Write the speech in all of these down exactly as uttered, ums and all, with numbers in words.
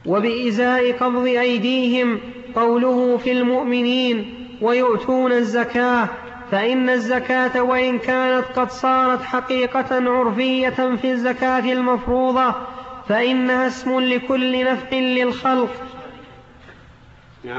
وبإزاء قبض أيديهم قوله في المؤمنين ويؤتون الزكاة، فإن الزكاة وإن كانت قد صارت حقيقة عرفية في الزكاة المفروضة فإنها اسم لكل نفع للخلق. نعم.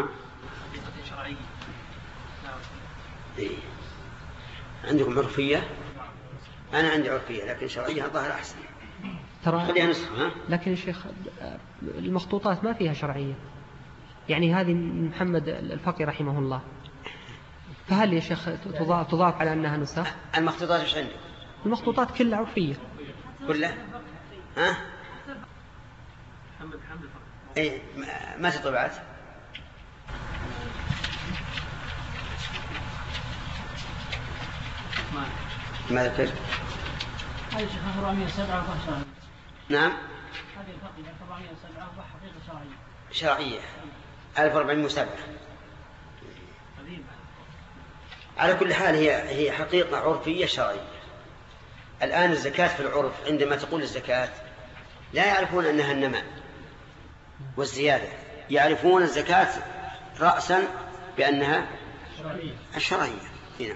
عندكم عرفية؟ أنا عندي عرفية لكن شرعية الظاهر أحسن. ترى لكن الشيخ المخطوطات ما فيها شرعية، يعني هذه محمد الفقي رحمه الله، فهل يا شيخ تضاف, تضاف على أنها نسخ؟ المخطوطات إيش عندك؟ المخطوطات كلها عرفية كلها؟ ها؟ إيه ما تطبعت؟ ما ذكر؟ هذه شيخ أربعمائة وسبعة وشرعية. نعم. هذه الفقه أربعمائة وسبعة وحقيقة شرعية. شرعية. ألف وأربعمائة وسبعة. على كل حال هي هي حقيقة عرفية شرعية. الآن الزكاة في العرف عندما تقول الزكاة لا يعرفون أنها النماء والزيادة، يعرفون الزكاة رأسا بأنها الشرعية. هنا.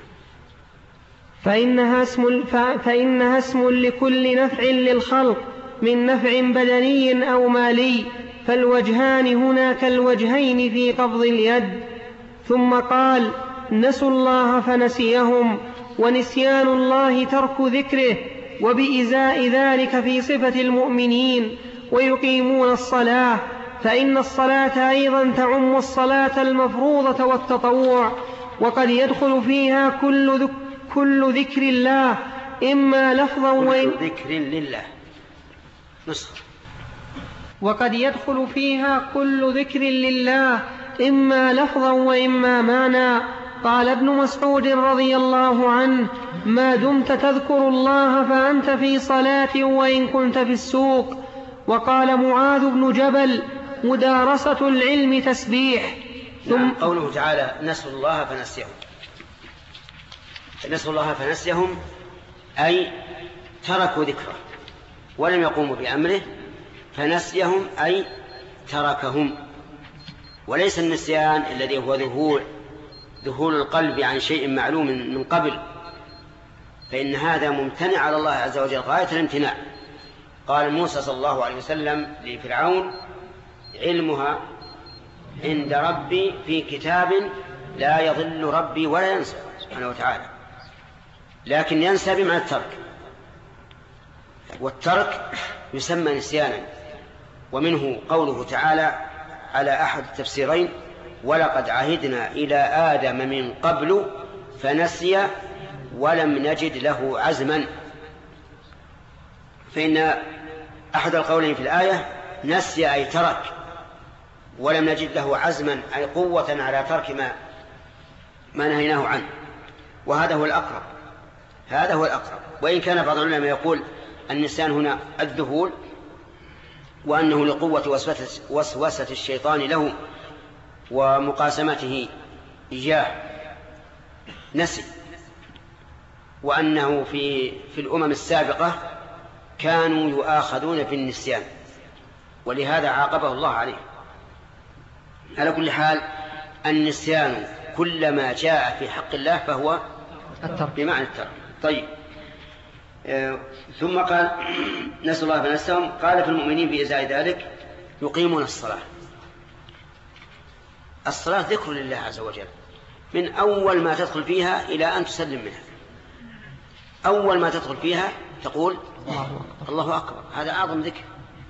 فإنها اسم, فإنها اسم لكل نفع للخلق من نفع بدني أو مالي، فالوجهان هنا كالوجهين في قبض اليد. ثم قال نسوا الله فنسيهم، ونسيان الله ترك ذكره، وبإزاء ذلك في صفة المؤمنين ويقيمون الصلاة، فإن الصلاة أيضا تعم الصلاة المفروضة والتطوع، وقد يدخل فيها كل ذكر كل ذكر الله إما لفظا وإن ذكر لله نسخ. وقد يدخل فيها كل ذكر لله إما لفظا وإما معنى. قال ابن مسعود رضي الله عنه ما دمت تذكر الله فأنت في صلاة وإن كنت في السوق. وقال معاذ بن جبل مدارسة العلم تسبيح. ثم قوله تعالى نسوا الله فنسيهم، نسوا الله فنسيهم أي تركوا ذكره ولم يقوموا بأمره، فنسيهم أي تركهم. وليس النسيان الذي هو ذهول ذهول القلب عن شيء معلوم من قبل، فإن هذا ممتنع على الله عز وجل غاية الامتناع. قال موسى صلى الله عليه وسلم لفرعون علمها عند ربي في كتاب لا يضل ربي ولا ينسى سبحانه وتعالى، لكن ينسى بمعنى الترك، والترك يسمى نسيانا. ومنه قوله تعالى على أحد التفسيرين ولقد عهدنا إلى آدم من قبل فنسي ولم نجد له عزما. فإن أحد القولين في الآية نسي أي ترك، ولم نجد له عزما أي قوة على ترك ما ما نهيناه عنه، وهذا هو الأقرب هذا هو الأقرب. وإن كان بعض العلماء يقول النسيان هنا الذهول، وأنه لقوة وسوسة الشيطان له ومقاسمته إياه نسي، وأنه في في الأمم السابقة كانوا يؤاخذون في النسيان ولهذا عاقبه الله عليه. على كل حال النسيان كلما جاء في حق الله فهو بمعنى الترك. طيب آه ثم قال نسوا الله فنسيهم. قال في المؤمنين بإزاء ذلك يقيمون الصلاة. الصلاة ذكر لله عز وجل من أول ما تدخل فيها إلى أن تسلم منها. أول ما تدخل فيها تقول الله أكبر، هذا أعظم ذكر.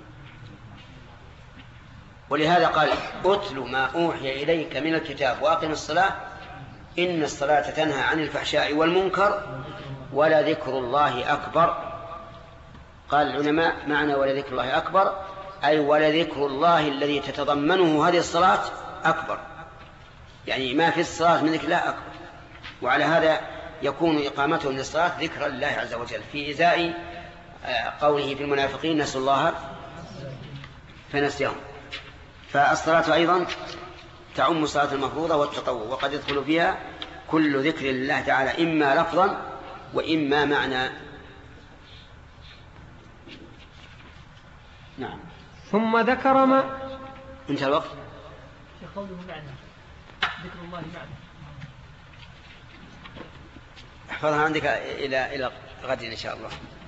ولهذا قال أتل ما أوحي إليك من الكتاب وأقم الصلاة إن الصلاة تنهى عن الفحشاء والمنكر ولذكر الله أكبر. قال العلماء معنى ولذكر الله أكبر أي ولذكر الله الذي تتضمنه هذه الصلاة أكبر، يعني ما في الصلاة من ذكر الله أكبر. وعلى هذا يكون إقامتهم للصلاة ذكرا لله عز وجل في إزاء قوله في المنافقين نسوا الله فنسيهم. فالصلاة أيضا تعم الصلاة المفروضة والتطوع، وقد يدخل فيها كل ذكر لله تعالى إما لفظا وإما معنى. نعم. ثم ذكر ما انتهى الوقت. في قوله معنى ذكر الله معنى احفظها عندك إلى إلى غد إن شاء الله.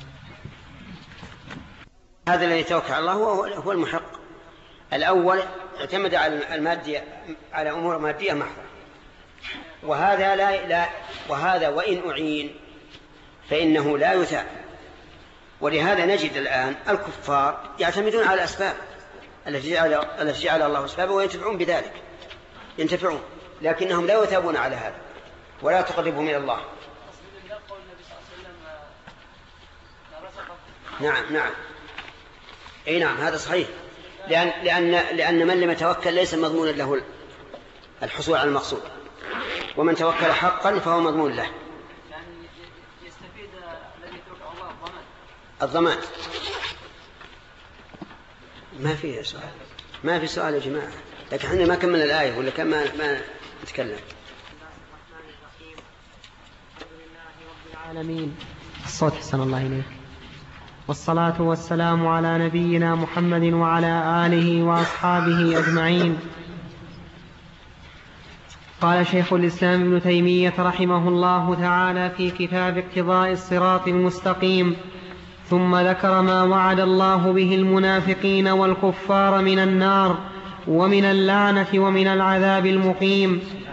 هذا الذي توكل على الله هو هو المحق. الأول اعتمد على المادية على أمور مادية محضة، وهذا لا لا وهذا وإن أعين فإنه لا يثاب. ولهذا نجد الآن الكفار يعتمدون على الأسباب التي جعل التي جعل الله أسبابه وينتفعون بذلك، ينتفعون، لكنهم لا يثابون على هذا ولا تقربهم إلى الله. نعم نعم أي نعم هذا صحيح، لأن لأن لأن من لم يتوكل ليس مضمونا له الحصول على المقصود، ومن توكل حقا فهو مضمون له. يعني يستفيد الذي يتوكل على الله الضمان. الضمان ما في سؤال، ما في سؤال يا جماعة، لكن احنا ما كملنا الآية ولا كم ما ما نتكلم. العالمين الصوت حسن الله إليك. والصلاة والسلام على نبينا محمد وعلى آله وأصحابه أجمعين. قال شيخ الإسلام ابن تيمية رحمه الله تعالى في كتاب اقتضاء الصراط المستقيم: ثم ذكر ما وعد الله به المنافقين والكفار من النار ومن اللعنة ومن العذاب المقيم.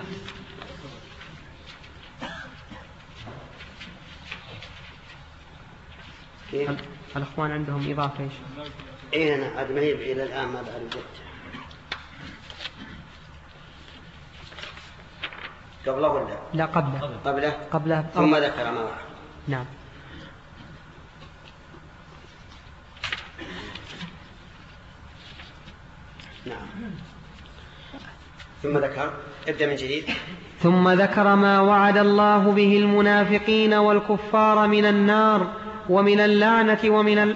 الأخوان عندهم إضافة إيش؟ إيه أنا عاد ما هي إلى الآن ما بعد الوقت. قبله ولا؟ لا قبله. قبله. قبله. ثم ذكر ما وعد. نعم. نعم. ثم ذكر ابدأ من جديد. ثم ذكر ما وعد الله به المنافقين والكفار من النار ومن اللعنة ومن ال...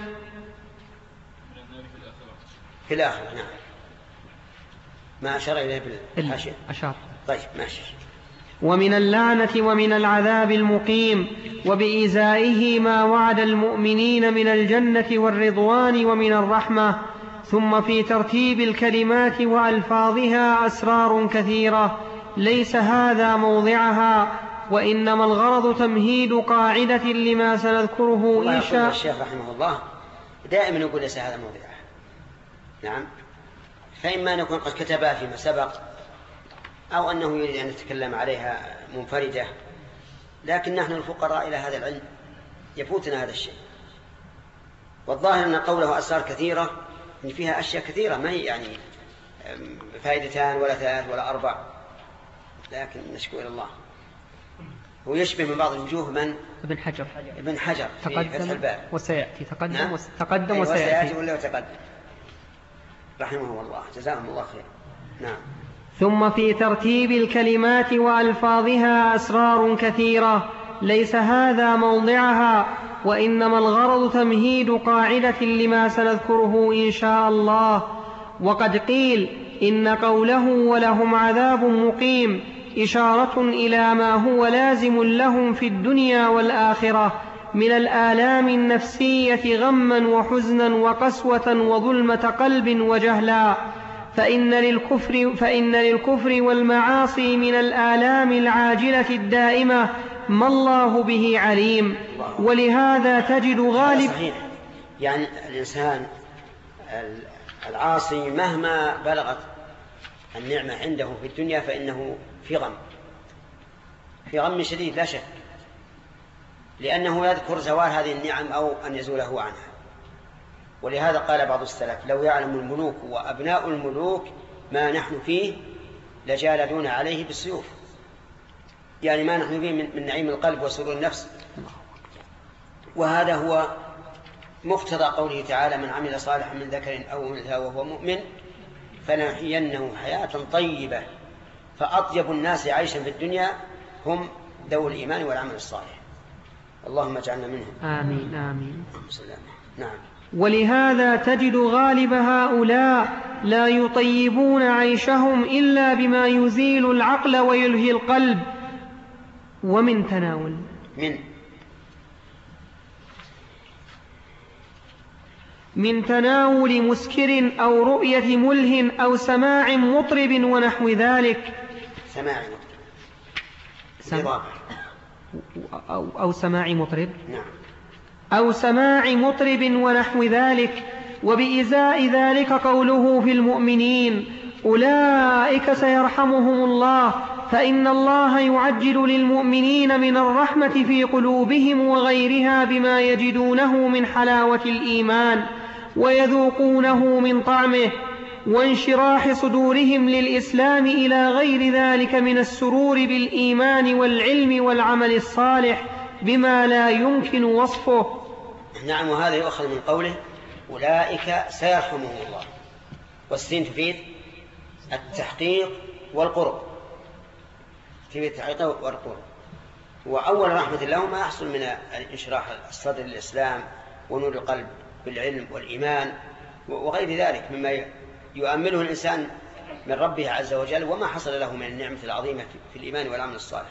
في الآخرة. نعم ما أشار إليه بالحاشية. أشار. طيب ماشي. ومن اللعنة ومن العذاب المقيم، وبإزائه ما وعد المؤمنين من الجنة والرضوان ومن الرحمة. ثم في ترتيب الكلمات وألفاظها أسرار كثيرة ليس هذا موضعها، وإنما الغرض تمهيد قاعدة لما سنذكره إن شاء. الشيخ رحمه الله دائما يقول ليس هذا موضعها. نعم، فإما أن يكون قد كتبها فيما سبق، أو أنه يريد أن يتكلم عليها منفردة، لكن نحن الفقراء إلى هذا العلم يفوتنا هذا الشيء. والظاهر أن قوله أسرار كثيرة إن فيها أشياء كثيرة، ما هي يعني فائدتان ولا ثلاث ولا أربع، لكن نشكو إلى الله. هو يشبه من بعض الوجوه من ابن حجر ابن حجر في فتح الباب، وسيأتي تقدم. نعم؟ وس... تقدم أي وسيأتي. وسيأتي ولا يتقدم رحمه الله، جزاهم الله خير. نعم. ثم في ترتيب الكلمات وألفاظها أسرار كثيرة ليس هذا موضعها، وإنما الغرض تمهيد قاعدة لما سنذكره إن شاء الله. وقد قيل إن قوله ولهم عذاب مقيم إشارة إلى ما هو لازم لهم في الدنيا والآخرة من الآلام النفسية غما وحزنا وقسوة وظلمة قلب وجهلا، فإن للكفر, فإن للكفر والمعاصي من الآلام العاجلة الدائمة ما الله به عليم. ولهذا تجد غالب صحيح. يعني الإنسان العاصي مهما بلغت النعمة عنده في الدنيا فإنه في غم، في غم شديد لا شك، لأنه يذكر زوال هذه النعم أو أن يزوله عنها. ولهذا قال بعض السلف: لو يعلم الملوك وأبناء الملوك ما نحن فيه لجالدون عليه بالسيوف. يعني ما نحن فيه من نعيم القلب وسرور النفس. وهذا هو مقتضى قوله تعالى: من عمل صالحا من ذكر أو أنثى وهو مؤمن فنحيينه حياة طيبة. فأطيب الناس عيشا في الدنيا هم ذوي الإيمان والعمل الصالح. اللهم اجعلنا منهم. آمين آمين. نعم. ولهذا تجد غالب هؤلاء لا يطيبون عيشهم إلا بما يزيل العقل ويلهي القلب. ومن تناول من من تناول مسكر أو رؤية مله أو سماع مطرب ونحو ذلك. سماع مطرب سم... أو, أو سماع مطرب نعم. أو سماع مطرب ونحو ذلك. وبإزاء ذلك قوله في المؤمنين أولئك سيرحمهم الله، فإن الله يعجل للمؤمنين من الرحمة في قلوبهم وغيرها بما يجدونه من حلاوة الإيمان ويذوقونه من طعمه، وانشراح صدورهم للإسلام إلى غير ذلك من السرور بالإيمان والعلم والعمل الصالح بما لا يمكن وصفه. نعم. وهذا يؤخذ من قوله أولئك سيرحمهم الله، والسين تفيد التحقيق والقرب، تفيد التحقيق والقرب. وأول رحمة الله ما يحصل من انشراح الصدر للإسلام ونور القلب بالعلم والإيمان وغير ذلك مما يؤمله الإنسان من ربه عز وجل، وما حصل له من النعمة العظيمة في الإيمان والعمل الصالح.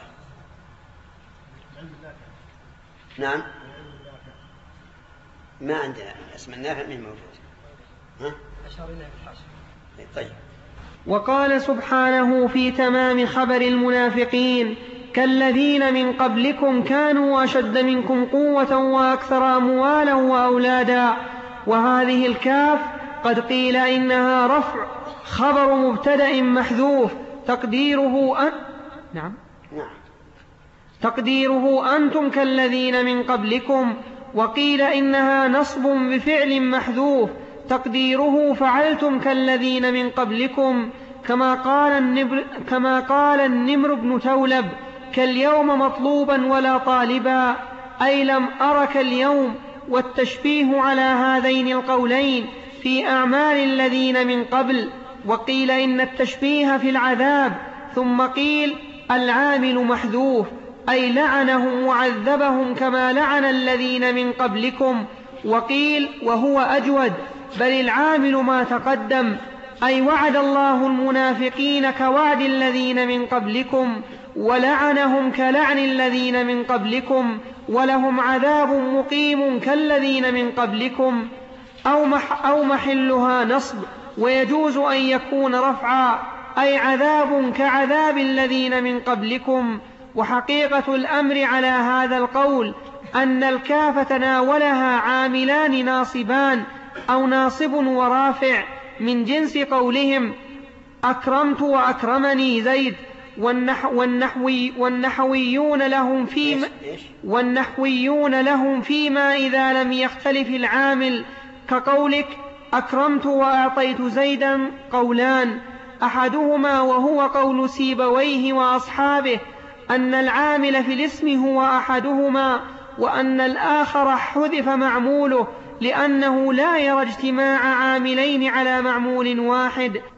نعم. ما عندنا اسم النافع من موجود. ها؟ طيب. وقال سبحانه في تمام خبر المنافقين كالذين من قبلكم كانوا أشد منكم قوة وأكثر أموالا وأولادا. وهذه الكاف قد قيل إنها رفع خبر مبتدأ محذوف تقديره أن... نعم. نعم. تقديره أنتم كالذين من قبلكم. وقيل إنها نصب بفعل محذوف تقديره فعلتم كالذين من قبلكم، كما قال النمر, كما قال النمر بن تولب كاليوم مطلوبا ولا طالبا، أي لم أرك اليوم. والتشبيه على هذين القولين في أعمال الذين من قبل. وقيل إن التشبيه في العذاب. ثم قيل العامل محذوف أي لعنهم وعذبهم كما لعن الذين من قبلكم. وقيل وهو أجود بل العامل ما تقدم، أي وعد الله المنافقين كوعد الذين من قبلكم ولعنهم كلعن الذين من قبلكم، ولهم عذاب مقيم كالذين من قبلكم. أو, مح أو محلها نصب، ويجوز أن يكون رفعا أي عذاب كعذاب الذين من قبلكم. وحقيقة الأمر على هذا القول أن الكاف تناولها عاملان ناصبان أو ناصب ورافع من جنس قولهم أكرمت وأكرمني زيد. والنحو والنحوي والنحويون لهم فيما والنحويون لهم فيما إذا لم يختلف العامل كقولك أكرمت وأعطيت زيدا قولان، أحدهما وهو قول سيبويه وأصحابه أن العامل في الاسم هو أحدهما، وأن الآخر حذف معموله لأنه لا يرى اجتماع عاملين على معمول واحد.